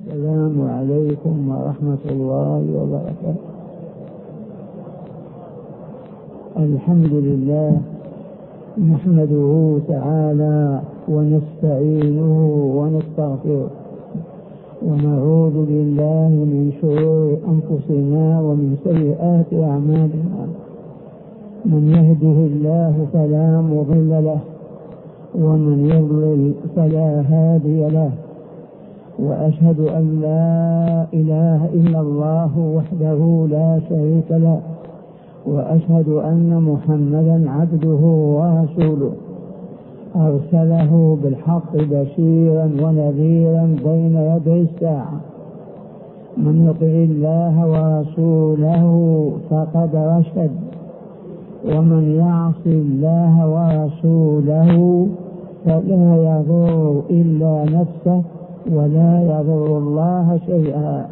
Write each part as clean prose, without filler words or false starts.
السلام عليكم ورحمة الله وبركاته. الحمد لله نحمده تعالى ونستعينه ونستغفره ونعوذ بالله من شرور أنفسنا ومن سيئات أعمالنا. من يهده الله فلا مضل له ومن يضلل فلا هادي له، وأشهد أن لا إله إلا الله وحده لا شريك له، وأشهد أن محمدا عبده ورسوله أرسله بالحق بشيرا ونذيرا بين يدي الساعة. من يطع الله ورسوله فقد رشد، ومن يعص الله ورسوله فلا يضر إلا نفسه ولا يضر الله شيئا.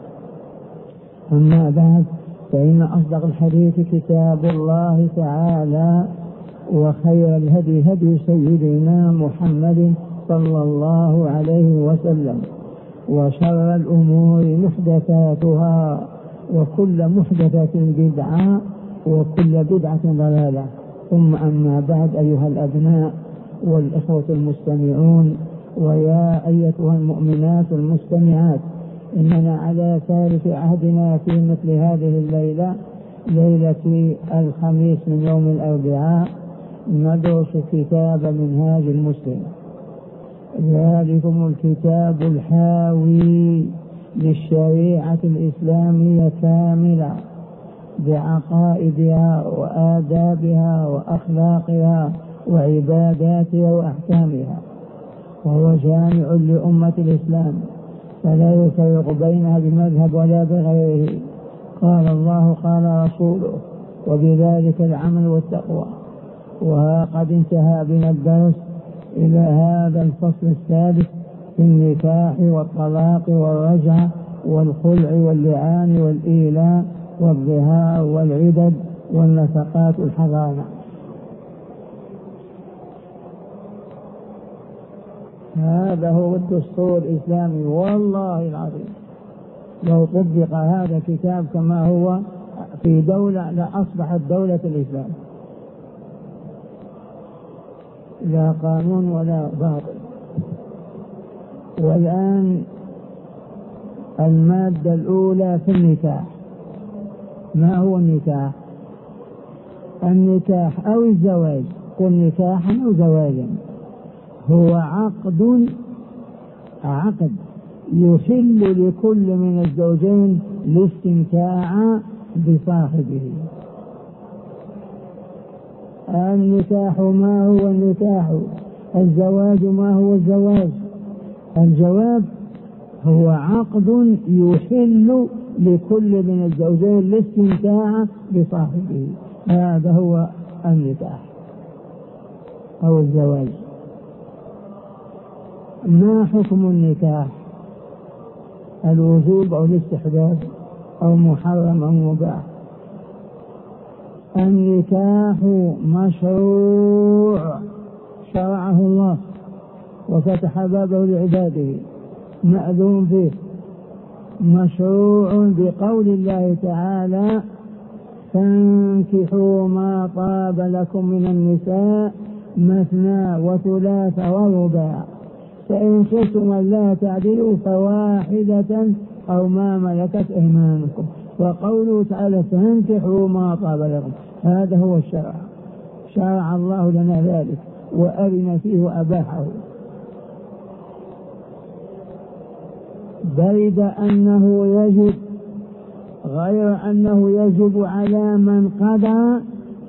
أما بعد، فإن أصدق الحديث كتاب الله تعالى، وخير الهدي هدي سيدنا محمد صلى الله عليه وسلم، وشر الأمور محدثاتها، وكل محدثة بدعة، وكل بدعة ضلالة. ثم أما بعد، أيها الأبناء والإخوة المستمعون، ويا أيتها المؤمنات المستمعات، إننا على ثالث عهدنا في مثل هذه الليلة، ليلة الخميس من يوم الأربعاء، ندرس كتاب منهاج المسلم. ذلكم الكتاب الحاوي للشريعة الإسلامية كاملة بعقائدها وآدابها وأخلاقها وعباداتها وأحكامها، وهو جامع لأمة الإسلام فلا يفرق بينها بمذهب ولا بغيره. قال الله قال رسوله، وبذلك العمل والتقوى. وها قد انتهى بنا الدرس إلى هذا الفصل الثالث في النكاح والطلاق والرجعة والخلع واللعان والإيلاء والظهار والعدد والنفقات الحضانة. هذا هو الدستور الإسلامي، والله العظيم لو طبق هذا الكتاب كما هو في دولة لأصبحت دولة الإسلام، لا قانون ولا باطل. والآن المادة الأولى في النكاح. ما هو النكاح؟ النكاح أو الزواج، قل نكاحا أو زواجا، هو عقد يحل لكل من الزوجين الاستمتاع بصاحبه. النكاح ما هو النكاح؟ الزواج ما هو الزواج؟ الجواب هو عقد يحل لكل من الزوجين الاستمتاع بصاحبه. هذا هو النكاح أو الزواج. ما حكم النكاح؟ الوجوب أو الاستحباب أو محرم أو مباح؟ النكاح مشروع شرعه الله وفتح بابه لعباده، مأذون فيه، مشروع بقول الله تعالى: فانكحوا ما طاب لكم من النساء مثنى وثلاث ورباع، فإن خفتم ألا تعدلوا فواحدة أو ما ملكت أيمانكم. وقوله تعالى: فانكحوا ما طاب لكم، هذا هو الشرع، شرع الله لنا ذلك وأذن فيه وأباحه. بيد أنه يجب، غير أنه يجب على من قضى.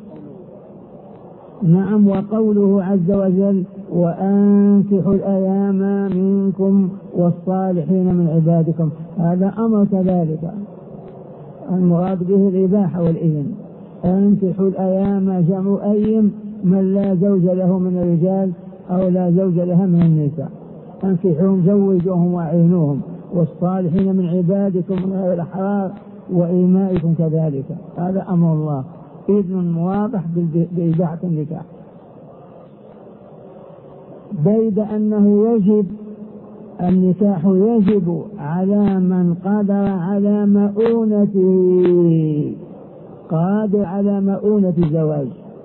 نعم. وقوله عز وجل: وأنكحوا الأيام منكم والصالحين من عبادكم، هذا أمر كذلك، المراد به الإباحة والإذن. أنكحوا الأيام جمع أيم، من لا زوج له من الرجال أو لا زوج لها من النساء، أنكحوهم زوجوهم وأعينوهم، والصالحين من عبادكم غير الأحرار وإيمائكم كذلك. هذا أمر الله، إذن واضح بإباحة النكاح. بيد أنه يجب النكاح يجب على من قدر على مؤونته، قادر على مؤونة الزواج،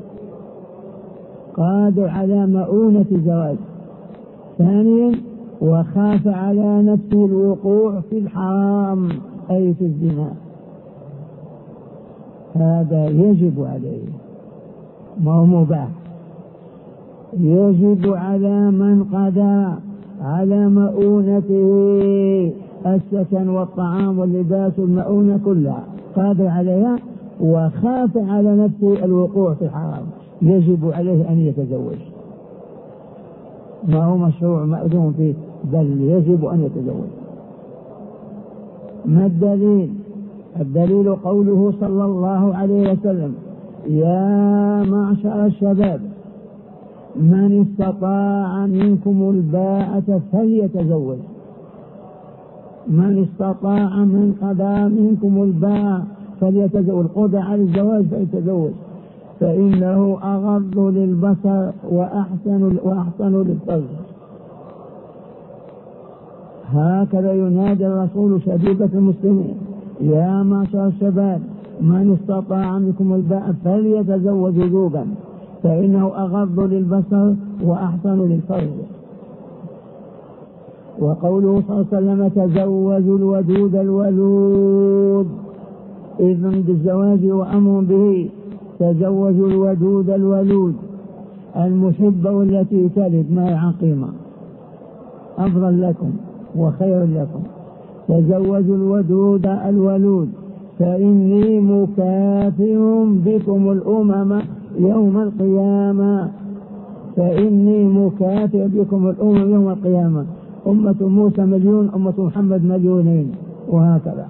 قادر على مؤونة الزواج. ثانيا وخاف على نفسه الوقوع في الحرام أي في الزنا، هذا يجب عليه، ما هو مباح. يجب على من قدر على مؤونته السكن والطعام واللباس والمؤونة كلها قادر عليها، وخاف على نفسه الوقوع في الحرام، يجب عليه أن يتزوج، ما هو مشروع مأذون فيه، بل يجب أن يتزوج. ما الدليل؟ الدليل قوله صلى الله عليه وسلم: يا معشر الشباب من استطاع منكم الباءة فليتزوج، من استطاع من قضى منكم الباء فليتزوج، القدرة على الزواج فليتزوج، فإنه أغض للبصر وأحسن للفرج. هكذا ينادي الرسول شبيبة المسلمين: يا معشر الشباب من استطاع منكم الباء فليتزوج وجوبا، فإنه أغض للبصر وأحسن للفرج. وقوله صلى الله عليه وسلم: تزوجوا الودود الولود، إذن بالزواج وأمر به. تزوجوا الودود الولود، المحبة والتي تلد ما عقيمة، أفضل لكم وخير لكم. تزوجوا الودود الولود فإني مكافر بكم الأمم يوم القيامة، فإني مكافر بكم الأمم يوم القيامة. أمة موسى مليون، أمة محمد مليونين، وهكذا.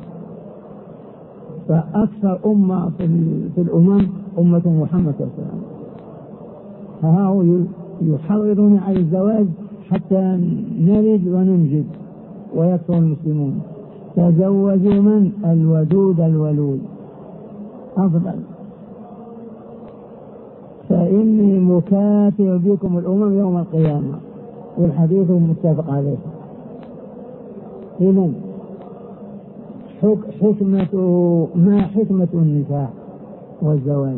فأكثر أمة في الأمم أمة محمد صلى الله عليه وسلم. فهو يحرضون على الزواج حتى نلد وننجب ويكثر المسلمون. تزوجوا من الودود الولود أفضل، فإني مكافر بكم الأمم يوم القيامة، والحديث متفق عليه. إذن حكمته، ما حكمة النكاح والزواج؟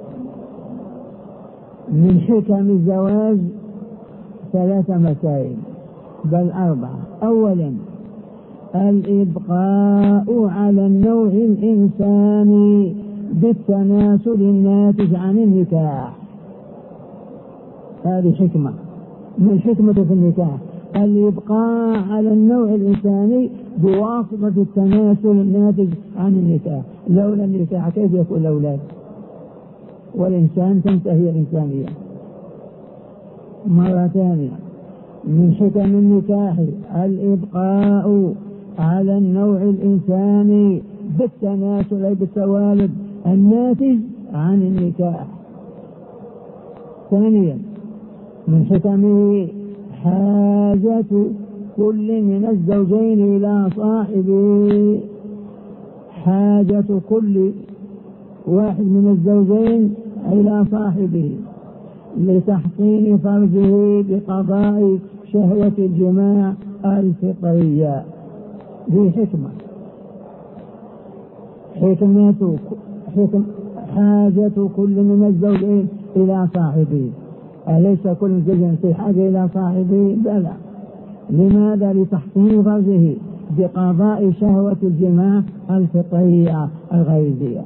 من حكم الزواج 3 مسائل بل 4. أولا الإبقاء على النوع الإنساني بالتناسل الناتج عن النكاح، هذه حكمة من حكمة في النكاح، الإبقاء على النوع الإنساني بواسطة التناسل الناتج عن النكاح. لولا النكاح كيف يكون الأولاد؟ والإنسان تنتهي الإنسانية. مرة ثانية من حكم النكاح الإبقاء على النوع الإنساني بالتناسل أي بالتوالد الناتج عن النكاح. ثانيا من حكمه حاجة كل من الزوجين إلى صاحبه، حاجة كل واحد من الزوجين إلى صاحبه لتحصين فرجه بقضاء شهوة الجماع الفطرية. ذي حكمة. حاجة كل من الزوجين إلى صاحبه، أليس كل زوج في حاجة إلى صاحبه؟ بلى. لماذا؟ لتحصين فرجه بقضاء شهوة الجماع الفطرية الغريزية.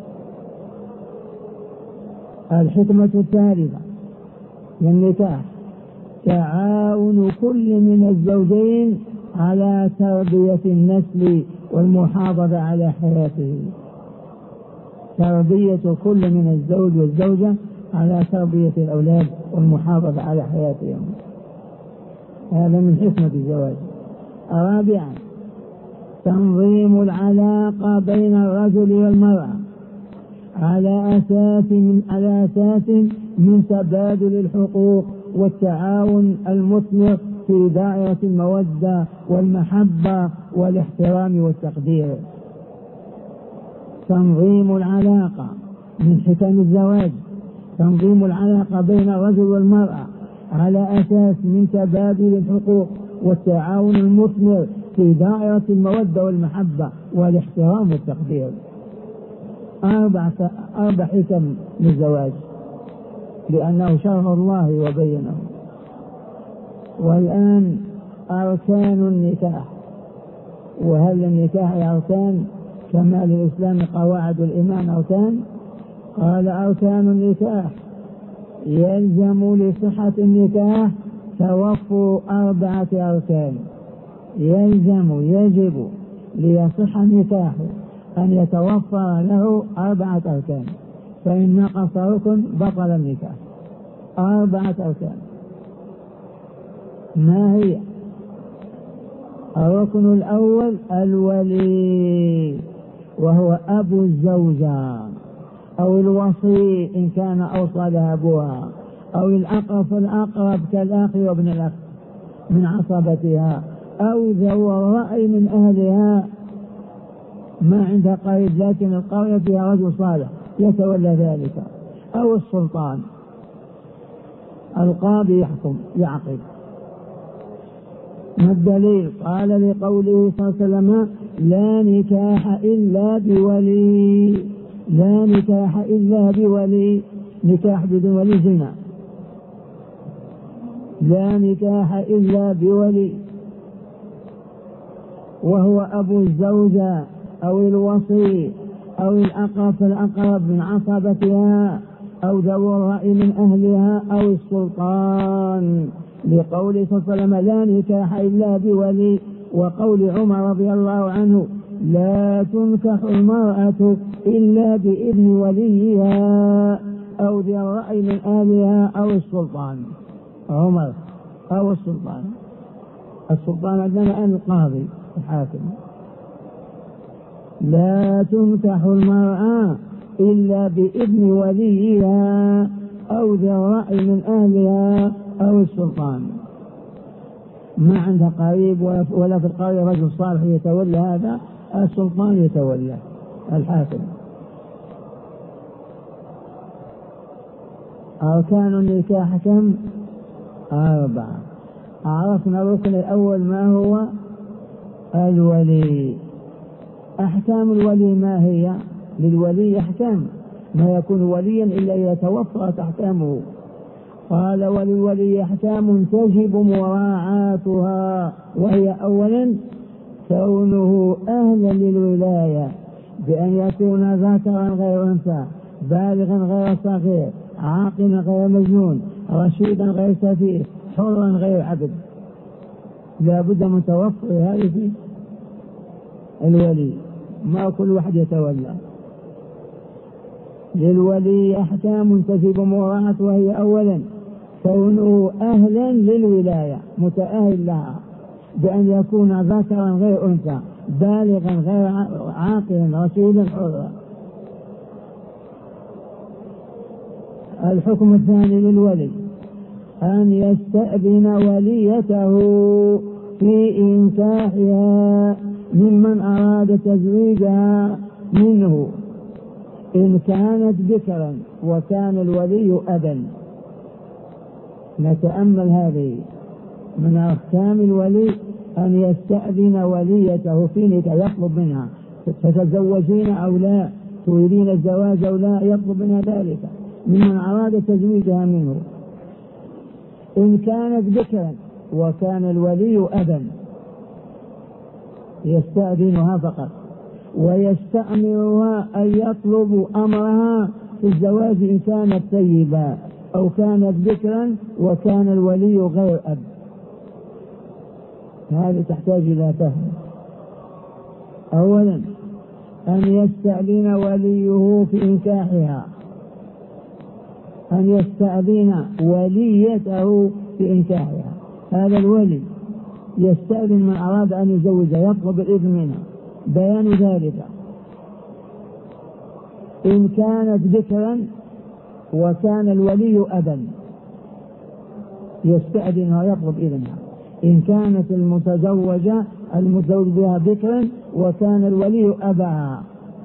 الحكمة الثالثة للنكاح تعاون كل من الزوجين على تربية النسل والمحافظة على حياته، تربية كل من الزوج والزوجة على تربية الأولاد والمحافظة على حياتهم، هذا من حكمة الزواج. رابعا تنظيم العلاقة بين الرجل والمرأة على أساس من تبادل الحقوق والتعاون المثمر في دائرة المودة والمحبة والاحترام والتقدير. تنظيم العلاقة من حكم الزواج، تنظيم العلاقة بين الرجل والمرأة على أساس من تبادل الحقوق والتعاون المثمر في دائرة المودة والمحبة والاحترام والتقدير. 4 حكم للزواج لأنه شرع الله وبينه. والآن أركان النكاح. وهل النكاح أركان كما للإسلام قواعد الإيمان أركان؟ قال أركان النكاح يلزم لصحة النكاح توفر 4 أركان. يجب ليصح النكاح أن يتوفر له 4 أركان، فإن نقص ركن بطل النكاح. 4 أركان. ما هي؟ الركن الأول الولي، وهو أبو الزوجة أو الوصي إن كان أوصى لها أبوها، أو الأقرب كالأخ وابن الأخ من عصبتها، أو ذو الرأي من أهلها ما عندها قريب لكن القرية فيها رجل صالح يتولى ذلك، أو السلطان القاضي يعقد. ما الدليل؟ قال لقوله صلى الله عليه وسلم لا نكاح إلا بولي. لا نكاح إلا بولي. نكاح بدون ولي زنا. لا نكاح إلا بولي، وهو أبو الزوجة أو الوصي أو الأقرب من عصبتها، أو ذو الرأي من أهلها، أو السلطان، لقول صلى الله عليه وسلم لا نكاح إلا بولي، وقول عمر رضي الله عنه لا تنكح المرأة إلا بإذن وليها أو ذي الرأي من أهلها أو السلطان. عمر أو السلطان. السلطان عندنا القاضي الحاكم. لا تنكح المرأة إلا بإذن وليها أو ذي الرأي من أهلها أو السلطان. ما عنده قريب ولا في القرية رجل صالح يتولى هذا، السلطان يتولى الحاكم. أركان النكاح كم؟ 4. عرفنا الركن الأول ما هو؟ الولي. أحكام الولي ما هي؟ للولي أحكام، ما يكون وليا إلا إذا توفرت أحكامه. قال وللولي أحكام تجب مراعاتها، وهي أولا كونه أهلا للولاية بأن يكون ذكرا غير أنثى، بالغا غير صغير، عاقلا غير مجنون، رشيدا غير سفيه، حرا غير عبد. لا بد من توفر هذه في الولي، ما كل واحد يتولى. للولي أحكام تجب مراعاتها، وهي أولا كونه أهلا للولاية، متأهل لها بأن يكون ذكرا غير أنثى، بالغا غير عاقلا، رشيدا حرا. الحكم الثاني للولي أن يستأذن وليته في إنكاحها ممن أراد تزويجها منه، إن كانت بكرا وكان الولي أبا. نتأمل هذه من أحكام الولي، أن يستأذن وليته في نكاح، يطلب منها تتزوجين أو لا، تريدين الزواج أو لا، يطلب منها ذلك ممن أراد تزويجها منه، إن كانت بكرا وكان الولي أبا. يستأذنها فقط، ويستأمرها أن يطلب أمرها في الزواج إن كانت طيبة أو كانت بكرا وكان الولي غير أب. هذه تحتاج إلى فهم. أولا أن يستأذن وليه في إنكاحها، أن يستأذن وليته في إنكاحها. هذا الولي يستأذن من أراد أن يزوجها، يطلب الإذن منها. بيان ذلك إن كانت ذكرا وكان الولي أبا، يستأذنها ويطلب إذنها. إن كانت المتزوجة المتزوج بها ذكرا وكان الولي أباها،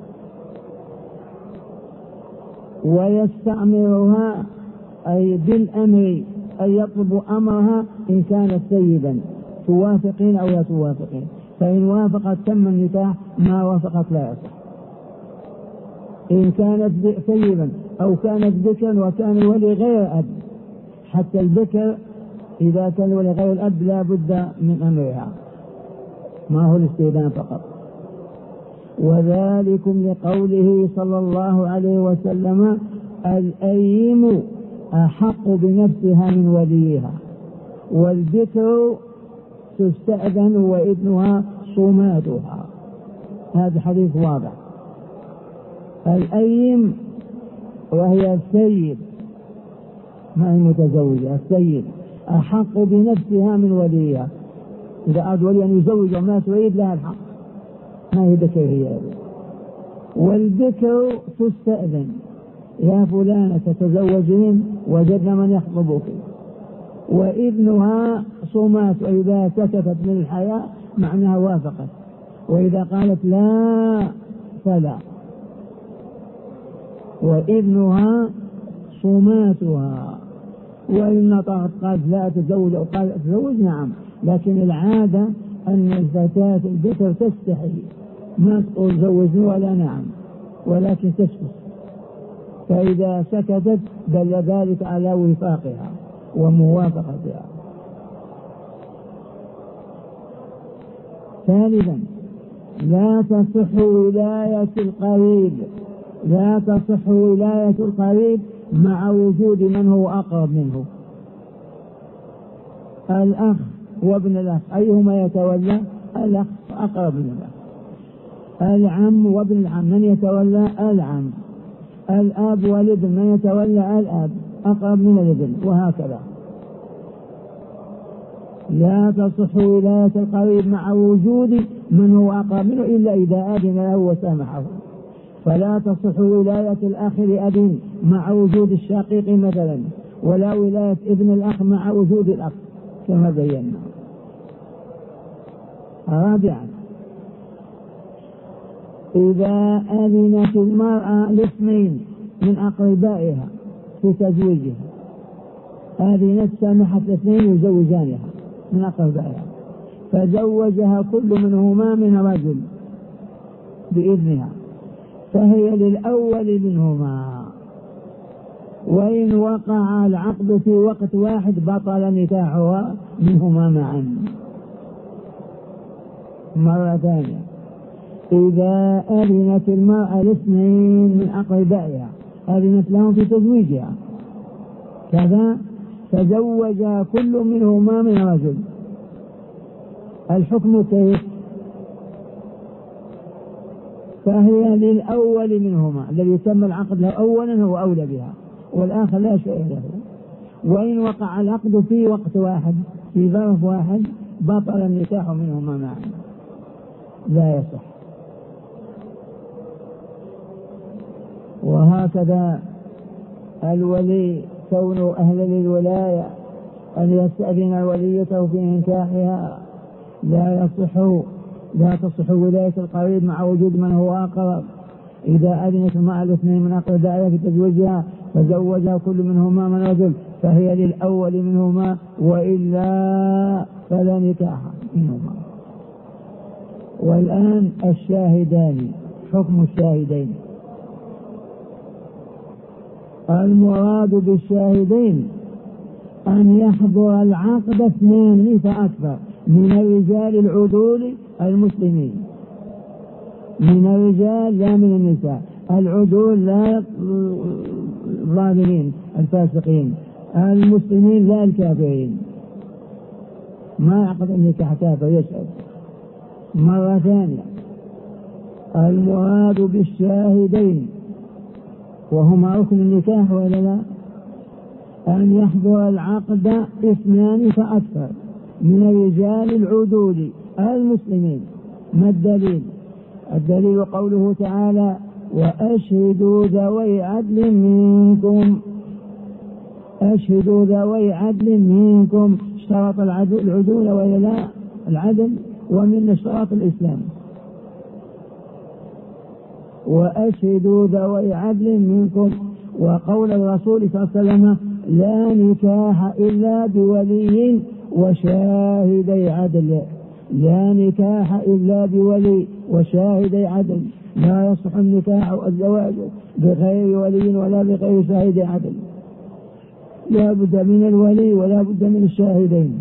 ويستأمرها أي بالأمر أن يطلب أمرها إن كانت سيدا، توافقين أو لا توافقين، فإن وافقت تم النكاح، ما وافقت لا يصح. إن كانت ثيبا أو كانت بكرا وكان الولي غير أب، حتى البكر إذا كان الولي غير الأب لا بد من أمرها، ما هو الاستئذان فقط. وذلكم لقوله صلى الله عليه وسلم: الأيم أحق بنفسها من وليها، والبكر تستأذن وإذنها صماتها. هذا حديث واضح. الأيم وهي السيد، ما هي متزوجة، السيد أحق بنفسها من وليها، إذا أراد ولي أن يزوج وما تريد لها الحق، ما هي بكر هي. والبكر تستأذن: يا فلانة تتزوجين، وجدنا من يخطبك. وإذنها صمات، وإذا سكتت من الحياة معناها وافقت، وإذا قالت لا فلا. وإذنها صماتها، وإن نطقت قالت لا أتزوج أو قالت أتزوج نعم، لكن العادة أن الفتاة البكر تستحي، ما تقول زوجني ولا نعم، ولكن تسكت، فإذا سكتت دل ذلك على وفاقها وموافقتها. ثالثا: لا تصح ولاية القريب، لا تصح ولاية القريب مع وجود من هو أقرب منه. الأخ وابن الأخ أيهما يتولى؟ الأخ أقرب من الأخ. العم وابن العم من يتولى؟ العم. الأب والابن من يتولى؟ الأب أقرب من الابن، وهكذا. لا تصح ولاية القريب مع وجود من هو أقرب منه إلا إذا أذن له وسامحه. فلا تصح ولاية الأخ لأب مع وجود الشقيق مثلا، ولا ولاية ابن الأخ مع وجود الأخ كما بينا. رابعا: إذا أذنت المرأة لاثنين من أقربائها في تزويجها، أذنت سمحت الاثنين يزوجانها من أقربائها، فزوجها كل منهما من رجل بإذنها، فهي للأول منهما، وإن وقع العقد في وقت واحد بطل نكاحها منهما معا. مرة ثانية: إذا أذنت المرأة لاثنين من أقربائها، أذنت لهم في تزويجها كذا، فزوج كل منهما من رجل، الحكم كيف؟ فهي للأول منهما، الذي تم العقد له أولا هو أولى بها، والآخر لا شيء له. وإن وقع العقد في وقت واحد في ظرف واحد بطل النكاح منهما معا، لا يصح. وهكذا الولي كون أهل للولاية أن يستأذن وليته في إنكاحها لا تصح ولاية القريب مع وجود من هو أقرب. إذا أذنت مع الاثنين من أقربائها في تزويجها فزوجها كل منهما من رجل، فهي للأول منهما، وإلا فلا نكاح منهما. والآن الشاهدان، حكم الشاهدين. المراد بالشاهدين أن يحضر العقد اثنين فأكثر من الرجال العدول المسلمين، من الرجال لا من النساء، العدول لا الظالمين الفاسقين، المسلمين لا الكافرين، ما يعقد النكاح كافر يشهد. مرة ثانية: المراد بالشاهدين وهما ركن النكاح ولا لا؟ أن يحضر العقد اثنان فأكثر من الرجال العدول المسلمين. ما الدليل؟ الدليل قوله تعالى: وأشهدوا ذوي عدل منكم. أشهدوا ذوي عدل منكم، اشترط العدول ولا لا؟ العدل، ومن اشتراط الإسلام. وأشهدوا ذوي عدل منكم. وقول الرسول صلى الله عليه وسلم: لا نكاح إلا بولي وشاهدي عدل. لا نكاح إلا بولي وشاهدي عدل، لا يصح النكاح أو الزواج بغير ولي ولا بغير شاهد عدل، لا بد من الولي ولا بد من الشاهدين.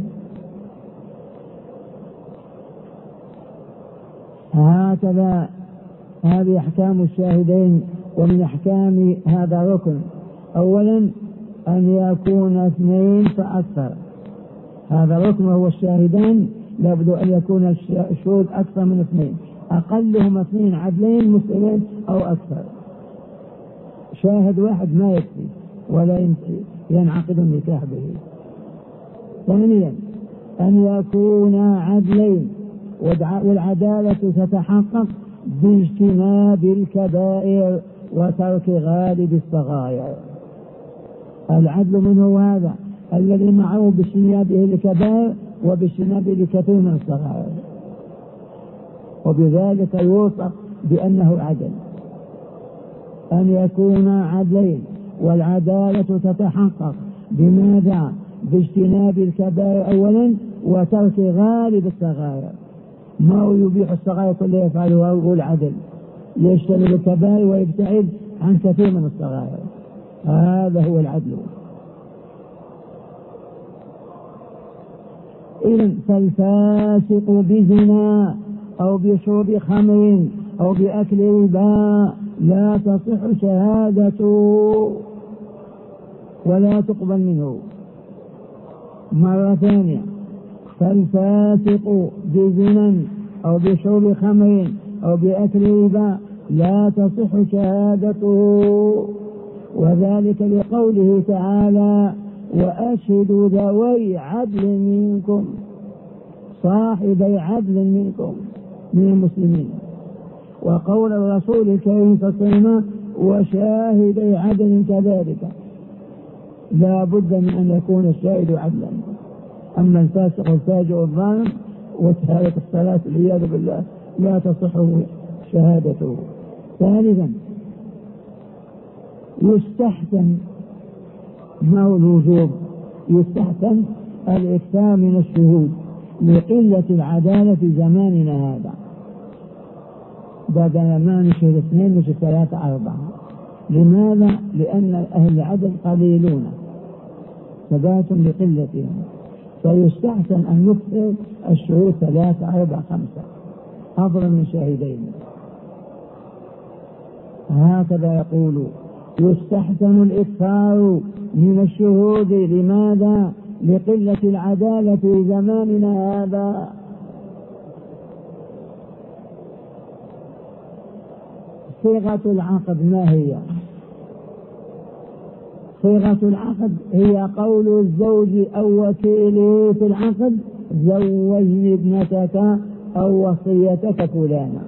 هكذا هذه أحكام الشاهدين. ومن أحكام هذا ركن: أولا أن يكون 2 فأكثر، هذا ركن وهو الشاهدان، لابد أن يكون الشهود أكثر من 2، أقلهم 2 عدلين مسلمين أو أكثر. شاهد واحد ما يكفي ولا ينعقد النكاح به. ثانيا أن يكون عدلين، والعدالة تتحقق باجتناب الكبائر وترك غالب الصغائر. العدل منه هذا الذي معه باجتنابه الكبائر وباجتنابه لكثير من الصغائر، وبذلك يوصف بأنه عدل. أن يكون عدلين، والعدالة تتحقق بماذا؟ باجتناب الكبائر أولا وترك غالب الصغائر. ما هو يبيح الصغائر كلها يفعلها هو العدل، يجتنب الكبائر ويبتعد عن كثير من الصغائر، هذا هو العدل. إذن فالفاسق بزنا أو بشرب خمر أو بأكل ربا لا تصح شهادته ولا تقبل منه. مرة ثانية: فالفاسق بزنا أو بشرب خمر أو بأكل ربا لا تصح شهادته، وذلك لقوله تعالى: وأشهدوا ذوي عدل منكم، صاحبي عدل منكم من المسلمين. وقول الرسول الكريم صلى الله عليه وسلم: وشاهدي عدل كذلك. لا بد من أن يكون الشاهد عدلا. أما الفاسق والفاجر الظالم وتارك الصلاة والعياذ بالله لا تصح شهادته. ثالثا يستحسن، ما هو الوجوب؟ يستحسن الإكثار من الشهود لقلة العدالة في زماننا هذا، بدل ما نشهد 2 نشهد 3 4. لماذا؟ لأن أهل العدل قليلون ثبات لقلتهم، فيستحسن أن نكثر الشهود 3 4 5 أفضل من شاهدين. هكذا يقول: يستحسن الإكثار من الشهود. لماذا؟ لقلة العدالة في زماننا هذا. صيغة العقد ما هي؟ صيغة العقد هي قول الزوج أو وكيله في العقد: زوجني ابنتك أو وصيتك فلانا،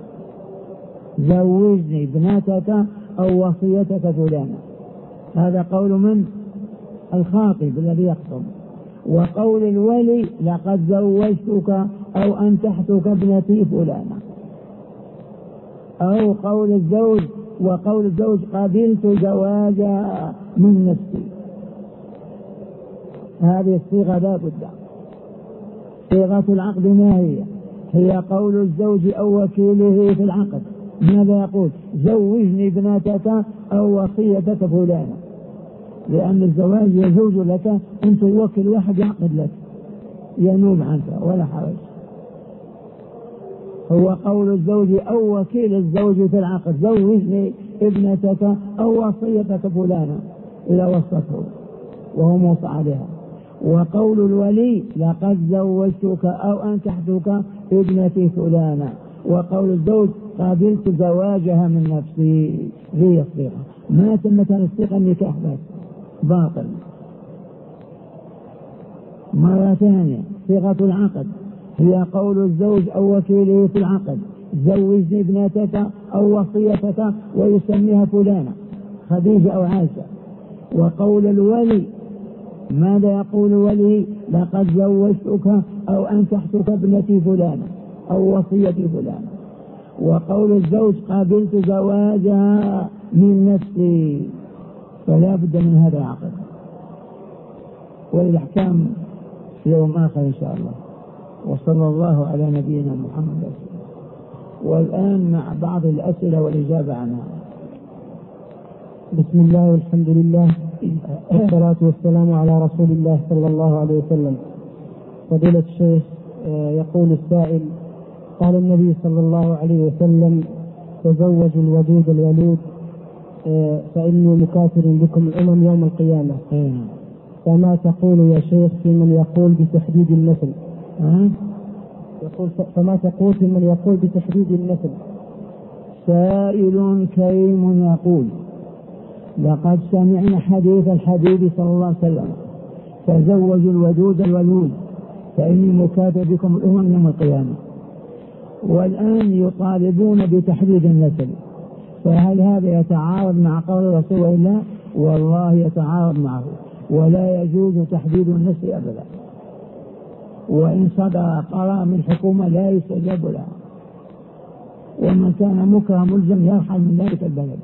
زوجني ابنتك أو وصيتك فلانا. هذا قول من؟ الخاطب الذي يخطب. وقول الولي: لقد زوجتك أو أنكحتك ابنتي فلانا. أو قول الزوج: وقول الزوج: قبلت زواجها من نفسي. هذه الصيغة لا بد. صيغة العقد ما هي؟ هي قول الزوج أو وكيله في العقد. ماذا يقول؟ زوجني ابنتك أو وصيتك فلانا، لأن الزواج يجوز لك أن توكل واحد يعقد لك ينوب عنك ولا حرج. هو قول الزوج أو وكيل الزوج في العقد: زوجني ابنتك أو وصيتك فلانا، إذا وصته وهو موصى عليها. وقول الولي: لقد زوجتك أو أنكحتك ابنتي فلانا. وقول الزوج: قابلت زواجها من نفسي. هي الصيغة. ما تمت الصيغة النكاح بس باطل. مرة ثانية: صيغة العقد هي قول الزوج أو وكيله في العقد: زوجني ابنتك أو وصيتك، ويسميها فلانة، خديجة أو عائشة. وقول الولي: ماذا يقول الولي؟ لقد زوجتك أو أنكحتك ابنتي فلانة أو وصيتي فلانة. وقول الزوج: قابلت زواجها من فلا بد من هذا العقد. والأحكام يوم آخر إن شاء الله. وصلى الله على نبينا محمد. والآن مع بعض الأسئلة والإجابة عنها. بسم الله والحمد لله والصلاة والسلام على رسول الله صلى الله عليه وسلم. فضيلة الشيخ، يقول السائل: قال النبي صلى الله عليه وسلم: تزوجوا الودود الولود فإني مكاثر بكم الأمم يوم القيامة. فما تقول يا شيخ في من يقول بتحديد النسل؟ فما تقول في من يقول بتحديد النسل؟ سائل كريم يقول: لقد سمعنا حديث الحبيب صلى الله عليه وسلم: تزوجوا الودود الولود فإني مكاثر بكم الأمم يوم القيامة. والآن يطالبون بتحديد النسل، فهل هذا يتعارض مع قول رسول الله؟ والله يتعارض معه، ولا يجوز تحديد النسل أبدا، وإن صدر قرار من حكومة لا يستجاب لها، ومن كان مكره ملزم يرحل من ذلك البلد.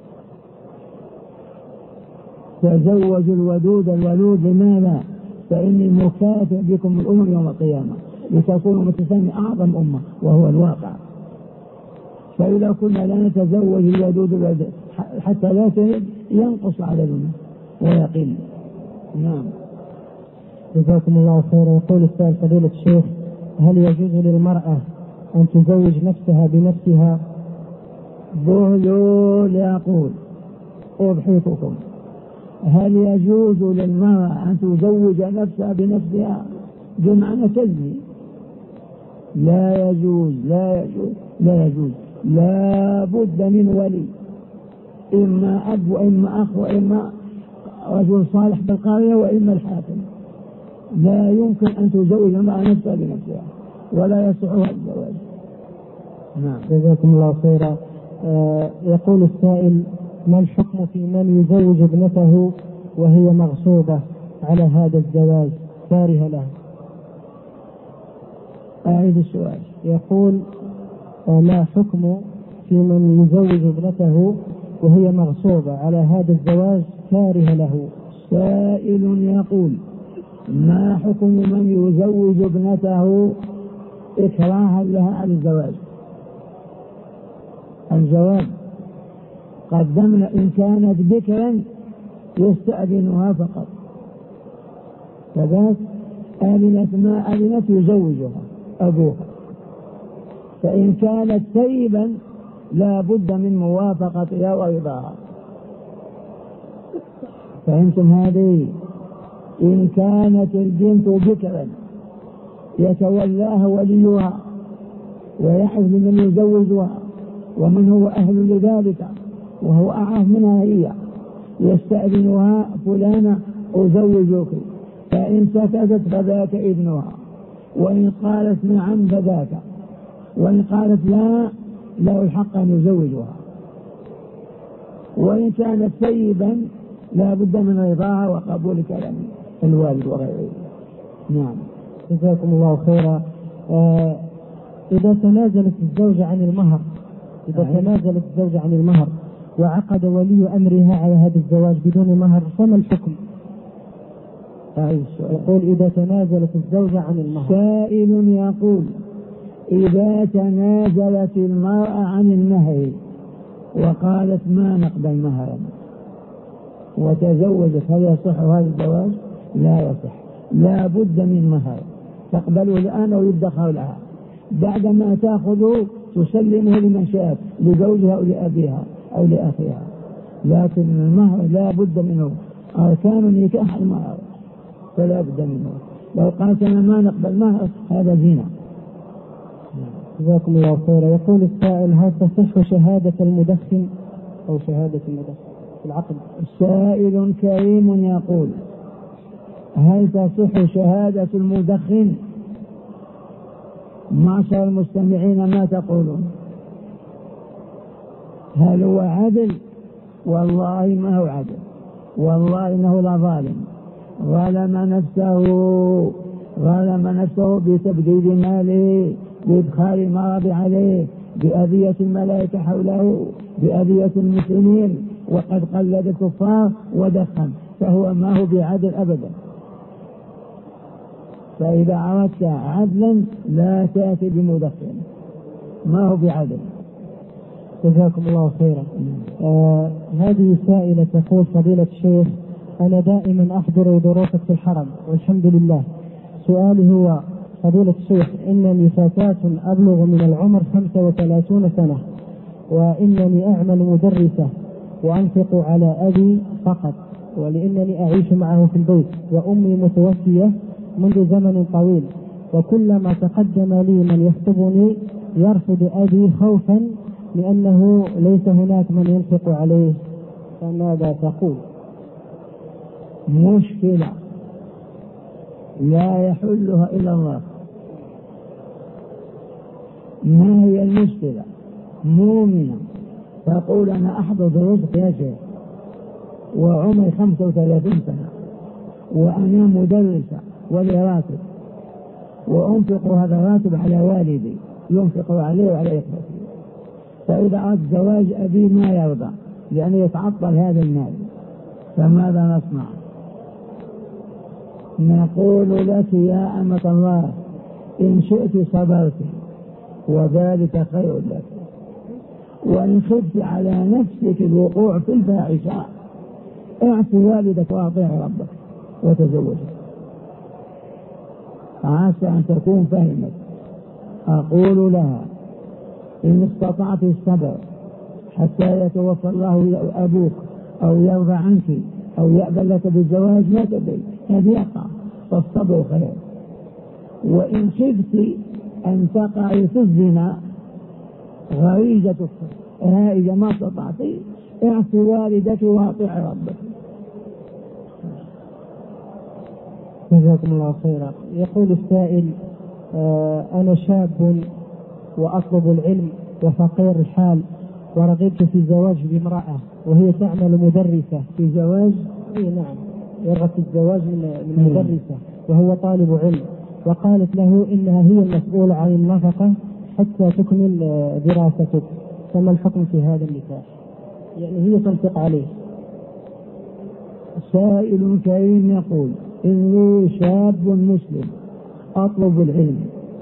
تزوجوا الودود الولود، لماذا؟ فإني مكاثر بكم الأمم يوم القيامة، لتكونوا متسامي أعظم أمة وهو الواقع. فإذا كنا لا نتزوج الودود الولود حتى لا تلد ينقص عددنا ويقل. نعم. جزاكم الله خيرا. يقول السائل: فضيلة الشيخ، هل يجوز للمرأة أن تزوج نفسها بنفسها؟ بهلول يقول: أضحككم، هل يجوز للمرأة أن تزوج نفسها بنفسها؟ بمعنى تزني. لا يجوز، لا يجوز، لا يجوز. لا بد من ولي، إما أب وإما أخ وإما رجل صالح بالقرية وإما الحاكم. لا يمكن أن تزوج المرأة نفسها بنفسها، ولا يصحها الزواج. نعم. جزاكم الله خيرا. يقول السائل: ما الحكم في من يزوج ابنته وهي مغصوبة على هذا الزواج كاره له؟ أعيد السؤال. يقول: ما حكم في من يزوج ابنته وهي مغصوبة على هذا الزواج كاره له؟ سائل يقول: ما حكم من يزوج ابنته إكراها لها على الزواج؟ الجواب: قدمنا إن كانت بكرا يستأذنها فقط، كذلك آلنت ما آلنت يزوجها أبوها. فإن كانت ثيبا لا بد من موافقتها ورضاها. فهمتم هذه؟ إن كانت البنت بكرا يتولاها وليها ويحث من يزوجها ومن هو أهل لذلك وهو أعرف منها هي، يستأذنها: فلانة أزوجك. فإن سكتت فذاك إذنها، وإن قالت نعم فذاك، وإن قالت لا له الحق أن يزوجها. وإن كانت ثيبا لا بد من رضاها وقبول كلام الوالد وغيره. نعم. جزاكم الله خيرا. إذا تنازلت الزوجة عن المهر، تنازلت الزوجة عن المهر وعقد ولي أمرها على هذا الزواج بدون مهر، فما الحكم؟ يقول: إذا تنازلت الزوجة عن المهر. سائل يقول: إذا تنازلت المرأة عن المهر وقالت ما نقبل مهرا وتزوجت، هل يصح هذا الزواج؟ لا يصح. لا بد من مهر تقبله الآن ويدخر لها، بعدما تأخذه تسلمه لمن شاءت، لزوجها أو لأبيها أو لأخيها. لكن المهر لا بد منه، أركان النكاح المهر، فلا بد منه. لو قالت أنا ما نقبل مهر هذا زنا. جزاكم الله خيرا. يقول السائل: هل تصح شهادة المدخن أو شهادة المدخن في العقد؟ سائل كريم يقول: هل تصح شهادة المدخن؟ معشر المستمعين ما تقولون؟ هل هو عدل؟ والله ما هو عدل، والله إنه لظالم. ظلم نفسه بتبديد ماله، بإدخال المرض عليه، بأذية الملائكة حوله، بأذية المسلمين، وقد قلد الكفار ودخن، فهو ما هو بعدل أبدا. فإذا أردت عدلا لا تأتي بمدخن، ما هو بعدل. جزاكم الله خيرا. هذه سائلة تقول: فضيلة الشيخ، أنا دائما أحضر دروسك في الحرم والحمد لله. سؤالي هو: فضيلة الشيخ، إنني فتاة أبلغ من العمر 35 سنة، وإنني أعمل مدرسة وأنفق على أبي فقط، ولأنني أعيش معه في البيت، وأمي متوفية منذ زمن طويل، وكلما تقدم لي من يخطبني يرفض أبي خوفا لأنه ليس هناك من ينفق عليه، فماذا تقول؟ مشكلة لا يحلها إلا الله. ما هي المشكلة؟ مؤمنة تقول أنا أحضر دروسك يا شيخ وعمري 35 سنة وأنا مدرسة ولي راتب وأنفق هذا الراتب على والدي ينفق عليه وعلى إخوتي، فإذا أردت زواج أبي ما يرضى لأنه يتعطل هذا المال، فماذا نصنع؟ نقول لك يا أمة الله إن شئت صبرت وذلك خير لك، وإن خفت على نفسك الوقوع في الفاحشة اعطي والدك واطيع ربك وتزوجك. عسى أن تكون فهمت. أقول لها إن استطعت الصبر حتى يتوفى الله أبوك أو يرضى عنك أو يأذن لك بالزواج لا تدري، هذه يقع، فالصبر خير. وإن خفت أن تقعي في الزنا غريزتك إذا ما استطعت اعطي والدك واطيع ربك. جزاكم الله خيرا. يقول السائل: أنا شاب وأطلب العلم وفقير الحال، ورغبت في الزواج بامرأة وهي تعمل مدرسة في زواج. أي نعم، يرغب في الزواج من مدرسة وهو طالب علم، وقالت له إنها هي المسؤولة عن النفقة حتى تكمل دراستك، فما الحكم في هذا النكاح؟ يعني هي تنفق عليه. سائل كريم يقول: إني شاب مسلم أطلب العلم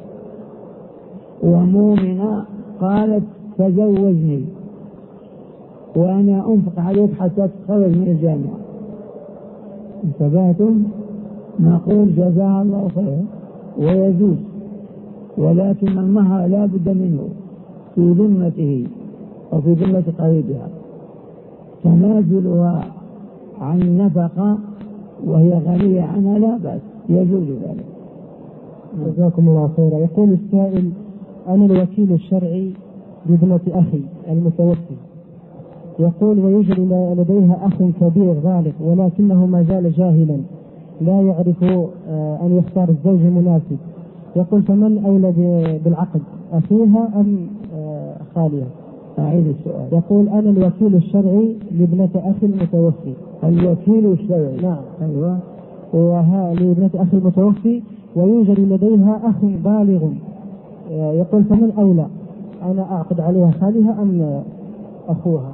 ومؤمنة، قالت تزوجني وأنا أنفق عليك حتى تتخرج من الجامعة. انتبهتم؟ نقول جزاها الله خير ويجوز، ولكن المهر لا بد منه في ذمته وفي ذمة قريبها، تنازلها عن النفقة وهي غنية عنها لا بأس، يجوز ذلك. جزاكم الله خيرا. يقول السائل: أنا الوكيل الشرعي لابنة أخي المتوفي، يقول ويوجد لديها أخ كبير بالغ ولكنه ما زال جاهلا لا يعرف أن يختار الزوج المناسب، يقول فمن أولى بالعقد، أخيها أم خالها؟ أعيد السؤال. يقول أنا الوكيل الشرعي لابنة أخي المتوفي. الوكيل الشرعي؟ نعم. أيوة. لابنة أخي المتوفي ويوجد لديها أخ بالغ، يقول فمن أولى، أنا أعقد عليها خالها أم أخوها؟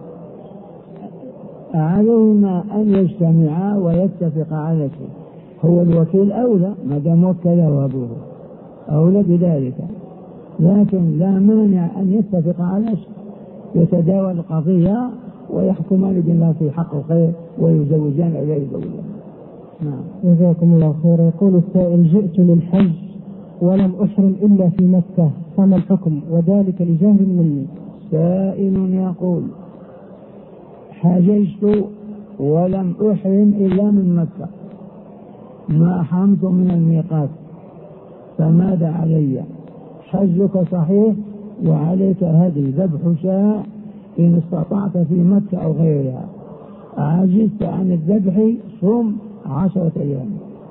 عليهما أن يجتمعا ويتفقا على شيء، هو الوكيل أولى ما دام وكله وأبوه أولى بذلك، لكن لا مانع أن يتفق على شيء، يتداول القضية ويحكمان بالله في حق الخير ويزوجان أو لا يزوجان. نعم. جزاكم الله خير. يقول السائل: جئت للحج ولم أحرم إلا في مكة، فما الحكم وذلك لجهل مني؟ سائل يقول: حججت ولم أحرم إلا من مكة، ما أحرمت من الميقات، فماذا علي؟ حجك صحيح وعليك هدي ذبح شاء إن استطعت في مكة أو غيرها، عجزت عن الذبح صم 10 أيام.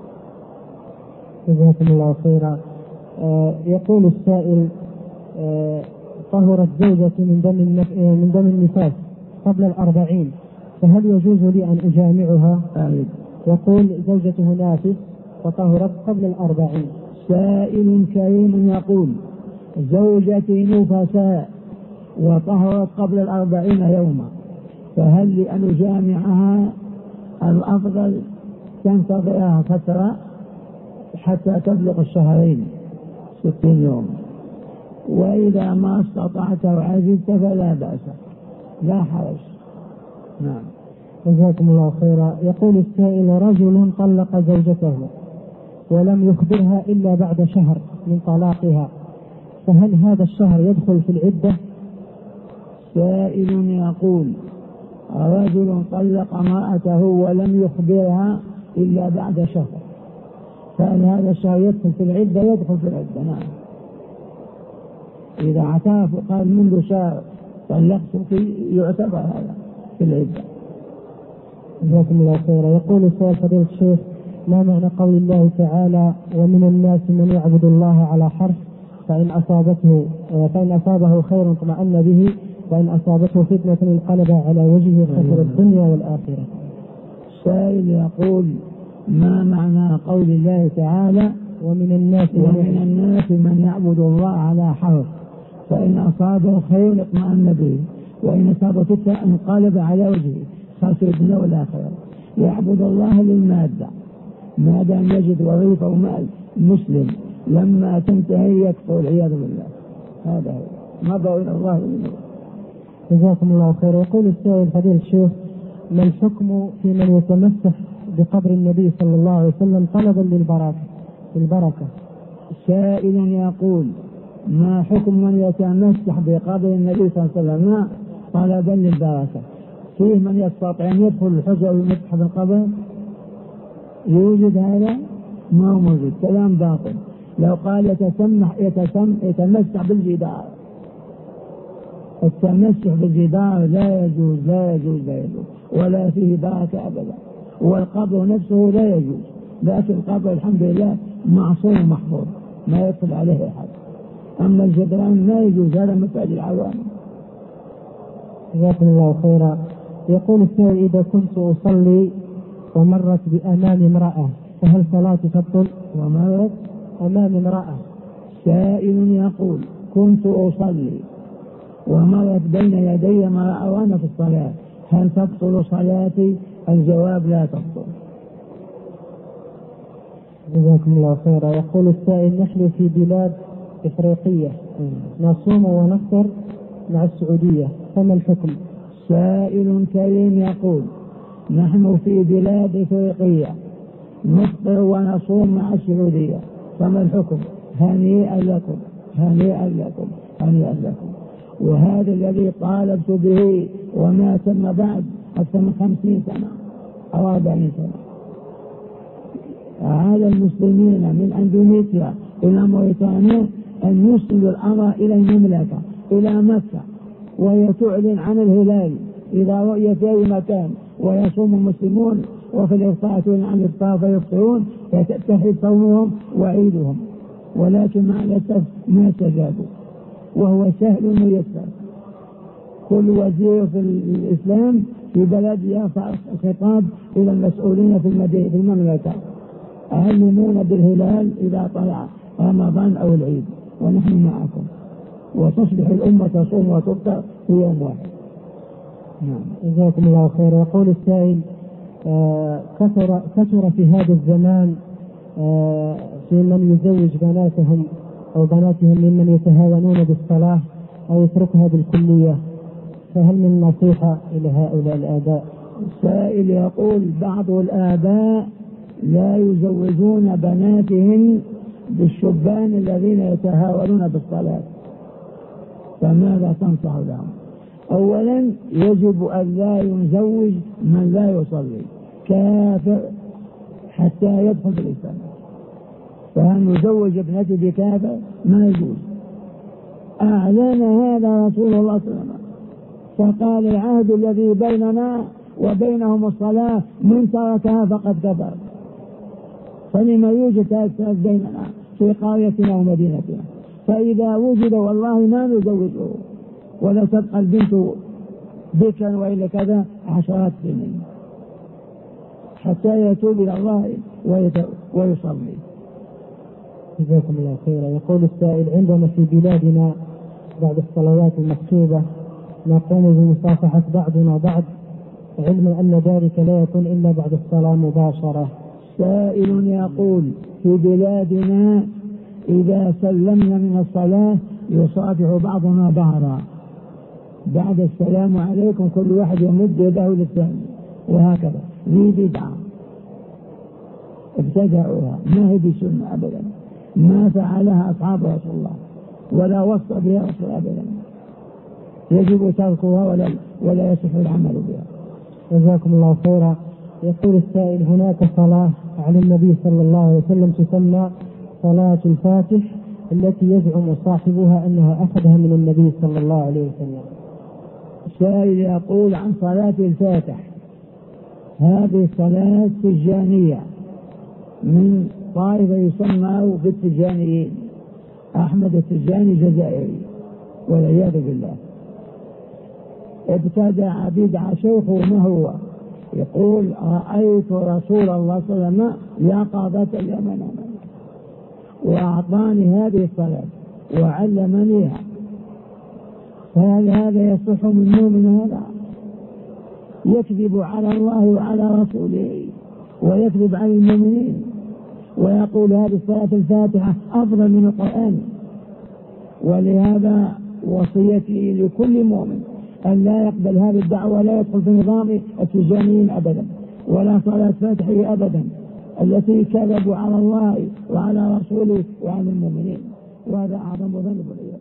جزاكم الله خيرا. يقول السائل: طهرت زوجتي من دم النفاس قبل 40، فهل يجوز لي أن أجامعها؟ يقول زوجته نافس وطهرت قبل 40. سائل كريم يقول: زوجتي نفساء وطهرت قبل 40 يوما، فهل لي أن أجامعها؟ الأفضل تنتظرها فترة حتى تبلغ الشهرين 60 يوم، وإذا ما استطعت وعجزت فلا بأس، لا حرج. نعم. جزاكم الله خيرا. يقول السائل: رجل طلق زوجته ولم يخبرها إلا بعد شهر من طلاقها، فهل هذا الشهر يدخل في العدة؟ سائل يقول: رجل طلق امرأته ولم يخبرها إلا بعد شهر، فهل هذا الشهر يدخل في العدة؟ يدخل في العدة، نعم. إذا اعترف وقال منذ شهر طلقتك يعتبر هذا في العدة. جزاكم الله خيرا. يقول السائل: فضيلة الشيخ، ما معنى قول الله تعالى: ومن الناس من يعبد الله على حرف فإن أصابه خير اطمأن به وإن أصابته فتنة انقلب على وجهه خسر الدنيا والآخرة؟ السائل يقول: ما معنى قول الله تعالى: ومن الناس من يعبد الله على حرف فإن أصابه خير اطمأن به وإن أصابته فتنة انقلب على وجهه خسر الدنيا والآخرة؟ يعبد الله للمادة، ما دام يجد وظيفة ومال مسلم، لما تنتهي يكفر والعياذ بالله. هذا هو نظر إلى الله منه. جزاكم الله خير. يقول السائل: فضيلة الشيخ، ما الحكم في من يتمسح بقبر النبي صلى الله عليه وسلم طلبا للبركة؟ سائل يقول: ما حكم من يتمسح بقبر النبي صلى الله عليه وسلم طلبا للبركة؟ فيه من يستطيع أن يدخل الحجر ويمسح بالقبر؟ يوجد هذا؟ ما موجود، كلام باطل. لو قال يتمسح بالجدار، التمسح بالجدار لا يجوز ولا فيه بركة أبدا، والقبر نفسه لا يجوز، لكن القبر الحمد لله معصوم ومحفوظ ما يدخل عليه أحد. أما الجدران لا يجوز، هذا مسألة العوام. جزاكم الله خيرا. يقول السائل: إذا كنت أصلي ومرت بأمام امرأة فهل صلاتي تبطل؟ ومرت أمام امرأة. سائل يقول: كنت أصلي ومرت بين يدي امرأة وأنا في الصلاة، هل تبطل صلاتي؟ الجواب: لا تبطل. جزاكم الله خيرا. يقول السائل: نحن في بلاد إفريقية نصوم ونفطر مع السعودية، فما الحكم؟ سائل كريم يقول: نحن في بلاد إفريقية نفطر ونصوم مع السعودية، فما الحكم؟ هنيئا لكم هنيئا لكم هنيئا لكم. وهذا الذي طالبت به وما تم بعد أكثر من 50 سنة أو 40 سنة. على المسلمين من أندونيسيا إلى موريتانيا أن يوصلوا الأمر إلى المملكة، إلى مكة، وهي تعلن عن الهلال إذا رؤي في أي مكان، ويصوم المسلمون، وفي الإفطار تعلن عن الإفطار فيفطرون، يتتحد صومهم وعيدهم، ولكن مع الأسف ما استجابوا. وهو سهل ميسر. كل وزير في الإسلام في بلد يرفع الخطاب إلى المسؤولين في المملكة: علمونا بالهلال إذا طلع رمضان أو العيد ونحن معكم، وتصبح الأمة تصوم وتفطر في يوم واحد. نعم. جزاكم الله خير. يقول السائل: كثر في هذا الزمان في من يزوج بناتهم أو بناتهم ممن يتهاونون بالصلاة أو يتركها بالكلية، فهل من نصيحة إلى هؤلاء الآباء؟ السائل يقول: بعض الآباء لا يزوجون بناتهم بالشبان الذين يتهاونون بالصلاة، فماذا تنصح لهم؟ أولا يجب أن لا يزوج من لا يصلي كافر حتى يدخل في الإسلام، فهل نزوج ابنتي بكافر؟ ما يجوز. أعلن هذا رسول الله صلى الله عليه وسلم فقال: العهد الذي بيننا وبينهم الصلاة، من تركها فقد كفر. فلما يوجد هذا بيننا في قريتنا ومدينتنا؟ فإذا وجد والله ما نزوجه، ولا تبقى البنت بكرا وإلا كذا 10 سنين حتى يتوب إلى الله ويصلي. جزاكم الله خيرا. يقول السائل: عندنا في بلادنا بعد الصلوات المكتوبة نقوم بمصافحة بعضنا بعض، علما أن ذلك لا يكون إلا بعد الصلاة مباشرة، سائل يقول في بلادنا إذا سلمنا من الصلاة يصافح بعضنا بعضا، بعد السلام عليكم كل واحد يمد يده للثاني، وهكذا. ذي بدعة ابتدعوها، ما هي بسنة أبدا، ما فعلها أصحاب رسول الله ولا وصى بها رسول أبدا، يجب تركها ولا يصح العمل بها. جزاكم الله خيرا. يقول السائل: هناك صلاة على النبي صلى الله عليه وسلم تسمى صلاة الفاتح التي يزعم صاحبها أنها أخذها من النبي صلى الله عليه وسلم. السائل يقول عن صلاة الفاتح، هذه الصلاة تجانية من طائفة يسمى بالتجانيين، أحمد التجاني جزائري والعياذ بالله، ابتدع بدعة شيخه. ما هو؟ يقول: رأيت رسول الله صلى الله عليه وسلم يقظة اليمن وأعطاني هذه الصلاة وعلمنيها، فهل هذا يصح من مؤمن؟ هذا يكذب على الله وعلى رسوله ويكذب على المؤمنين، ويقول هذه الصلاة الفاتحة أفضل من القرآن. ولهذا وصيتي لكل مؤمن أن لا يقبل هذه الدعوة، لا يدخل في نظام التجانيين أبدا، ولا صلاة فاتحة أبدا التي كذبوا على الله وعلى رسوله وعلى المؤمنين، وهذا أعظم ذنب.